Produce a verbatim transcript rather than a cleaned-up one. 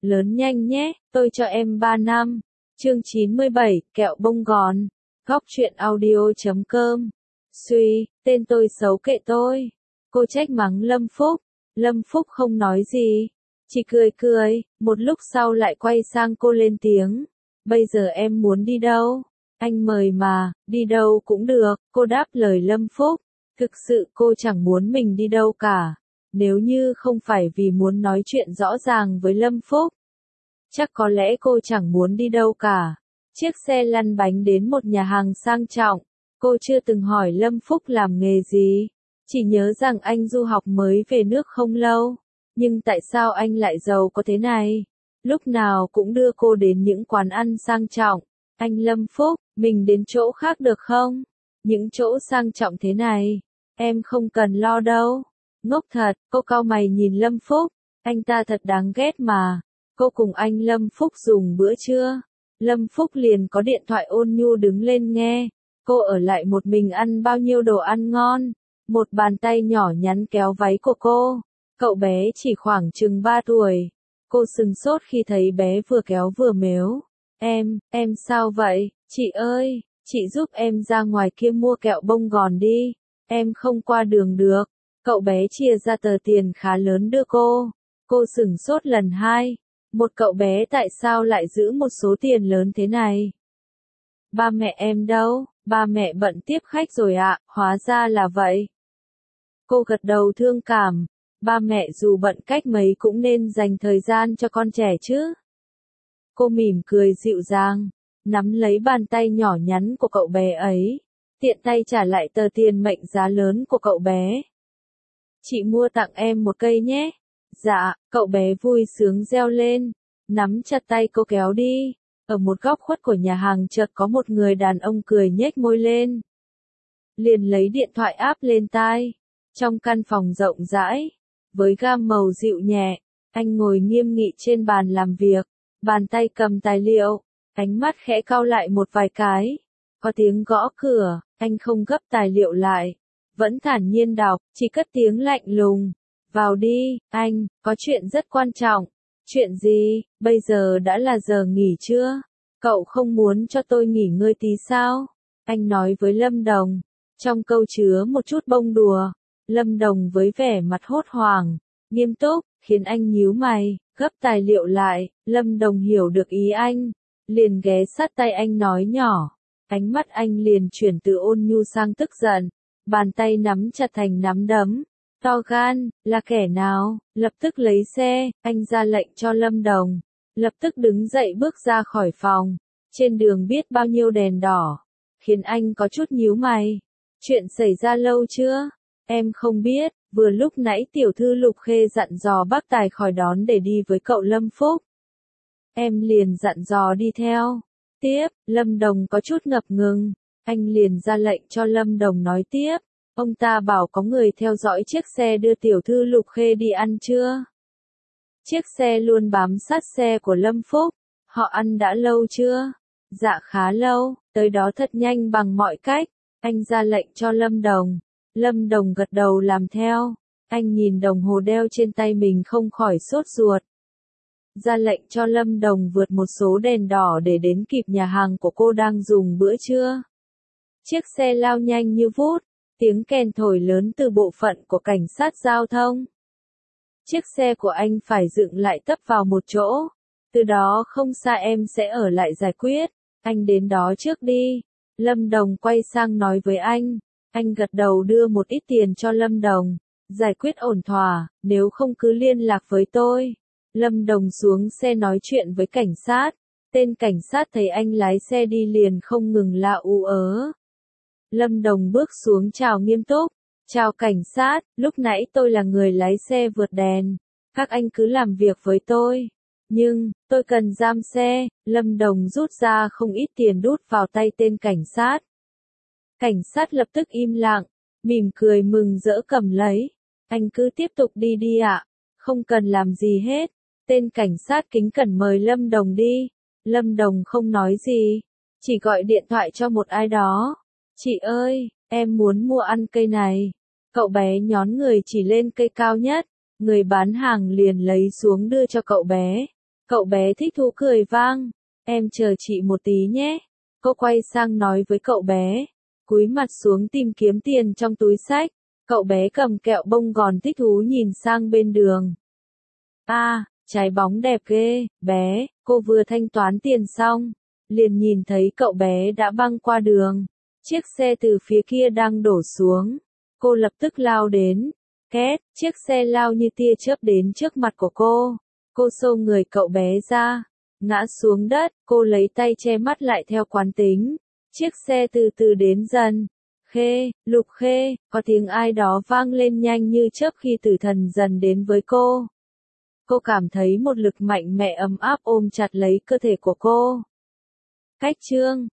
lớn nhanh nhé, tôi cho em ba năm. Chương chín mươi bảy, kẹo bông gòn. Góc truyện audio chấm com. Suy, tên tôi xấu kệ tôi. Cô trách mắng Lâm Phúc. Lâm Phúc không nói gì, chỉ cười cười, một lúc sau lại quay sang cô lên tiếng. Bây giờ em muốn đi đâu? Anh mời mà, đi đâu cũng được, cô đáp lời Lâm Phúc. Thực sự cô chẳng muốn mình đi đâu cả. Nếu như không phải vì muốn nói chuyện rõ ràng với Lâm Phúc, chắc có lẽ cô chẳng muốn đi đâu cả. Chiếc xe lăn bánh đến một nhà hàng sang trọng. Cô chưa từng hỏi Lâm Phúc làm nghề gì, chỉ nhớ rằng anh du học mới về nước không lâu. Nhưng tại sao anh lại giàu có thế này? Lúc nào cũng đưa cô đến những quán ăn sang trọng. Anh Lâm Phúc, mình đến chỗ khác được không? Những chỗ sang trọng thế này, em không cần lo đâu. Ngốc thật, cô cau mày nhìn Lâm Phúc. Anh ta thật đáng ghét mà. Cô cùng anh Lâm Phúc dùng bữa trưa. Lâm Phúc liền có điện thoại ôn nhu đứng lên nghe. Cô ở lại một mình ăn bao nhiêu đồ ăn ngon. Một bàn tay nhỏ nhắn kéo váy của cô. Cậu bé chỉ khoảng chừng ba tuổi. Cô sừng sốt khi thấy bé vừa kéo vừa mếu. Em, em sao vậy? Chị ơi, chị giúp em ra ngoài kia mua kẹo bông gòn đi. Em không qua đường được. Cậu bé chia ra tờ tiền khá lớn đưa cô. Cô sửng sốt lần hai. Một cậu bé tại sao lại giữ một số tiền lớn thế này? Ba mẹ em đâu? Ba mẹ bận tiếp khách rồi ạ, hóa ra là vậy. Cô gật đầu thương cảm. Ba mẹ dù bận cách mấy cũng nên dành thời gian cho con trẻ chứ. Cô mỉm cười dịu dàng, nắm lấy bàn tay nhỏ nhắn của cậu bé ấy, tiện tay trả lại tờ tiền mệnh giá lớn của cậu bé. Chị mua tặng em một cây nhé. Dạ, cậu bé vui sướng reo lên, nắm chặt tay cô kéo đi. Ở một góc khuất của nhà hàng chợt có một người đàn ông cười nhếch môi lên. Liền lấy điện thoại áp lên tai. Trong căn phòng rộng rãi, với gam màu dịu nhẹ, anh ngồi nghiêm nghị trên bàn làm việc, bàn tay cầm tài liệu, ánh mắt khẽ cau lại một vài cái. Có tiếng gõ cửa, anh không gấp tài liệu lại, vẫn thản nhiên đọc, chỉ cất tiếng lạnh lùng. Vào đi, anh, có chuyện rất quan trọng. Chuyện gì? Bây giờ đã là giờ nghỉ trưa. Cậu không muốn cho tôi nghỉ ngơi tí sao? Anh nói với Lâm Đồng. Trong câu chứa một chút bông đùa. Lâm Đồng với vẻ mặt hốt hoảng, nghiêm túc, khiến anh nhíu mày, gấp tài liệu lại. Lâm Đồng hiểu được ý anh, liền ghé sát tay anh nói nhỏ. Ánh mắt anh liền chuyển từ ôn nhu sang tức giận, bàn tay nắm chặt thành nắm đấm. To gan, là kẻ nào? Lập tức lấy xe, anh ra lệnh cho Lâm Đồng. Lập tức đứng dậy bước ra khỏi phòng. Trên đường biết bao nhiêu đèn đỏ, khiến anh có chút nhíu mày. Chuyện xảy ra lâu chưa? Em không biết, vừa lúc nãy tiểu thư Lục Khê dặn dò bác Tài khỏi đón để đi với cậu Lâm Phúc. Em liền dặn dò đi theo. Tiếp, Lâm Đồng có chút ngập ngừng. Anh liền ra lệnh cho Lâm Đồng nói tiếp. Ông ta bảo có người theo dõi chiếc xe đưa tiểu thư Lục Khê đi ăn trưa. Chiếc xe luôn bám sát xe của Lâm Phúc. Họ ăn đã lâu chưa? Dạ khá lâu, tới đó thật nhanh bằng mọi cách. Anh ra lệnh cho Lâm Đồng. Lâm Đồng gật đầu làm theo. Anh nhìn đồng hồ đeo trên tay mình không khỏi sốt ruột. Ra lệnh cho Lâm Đồng vượt một số đèn đỏ để đến kịp nhà hàng của cô đang dùng bữa trưa. Chiếc xe lao nhanh như vút. Tiếng kèn thổi lớn từ bộ phận của cảnh sát giao thông. Chiếc xe của anh phải dựng lại tấp vào một chỗ. Từ đó không xa em sẽ ở lại giải quyết. Anh đến đó trước đi. Lâm Đồng quay sang nói với anh. Anh gật đầu đưa một ít tiền cho Lâm Đồng. Giải quyết ổn thỏa, nếu không cứ liên lạc với tôi. Lâm Đồng xuống xe nói chuyện với cảnh sát. Tên cảnh sát thấy anh lái xe đi liền không ngừng la ú ớ. Lâm Đồng bước xuống chào nghiêm túc. Chào cảnh sát, lúc nãy tôi là người lái xe vượt đèn. Các anh cứ làm việc với tôi. Nhưng, tôi cần giam xe. Lâm Đồng rút ra không ít tiền đút vào tay tên cảnh sát. Cảnh sát lập tức im lặng, mỉm cười mừng rỡ cầm lấy. Anh cứ tiếp tục đi đi ạ, không cần làm gì hết. Tên cảnh sát kính cẩn mời Lâm Đồng đi. Lâm Đồng không nói gì, chỉ gọi điện thoại cho một ai đó. Chị ơi, em muốn mua ăn cây này. Cậu bé nhón người chỉ lên cây cao nhất, người bán hàng liền lấy xuống đưa cho cậu bé. Cậu bé thích thú cười vang. Em chờ chị một tí nhé. Cô quay sang nói với cậu bé. Cúi mặt xuống tìm kiếm tiền trong túi xách. Cậu bé cầm kẹo bông gòn thích thú nhìn sang bên đường. À, trái bóng đẹp ghê, bé. Cô vừa thanh toán tiền xong. Liền nhìn thấy cậu bé đã băng qua đường. Chiếc xe từ phía kia đang đổ xuống. Cô lập tức lao đến. Két, chiếc xe lao như tia chớp đến trước mặt của cô. Cô xô người cậu bé ra. Ngã xuống đất, cô lấy tay che mắt lại theo quán tính. Chiếc xe từ từ đến dần. Khê, Lục Khê, có tiếng ai đó vang lên nhanh như chớp khi tử thần dần đến với cô. Cô cảm thấy một lực mạnh mẽ ấm áp ôm chặt lấy cơ thể của cô. Cách chương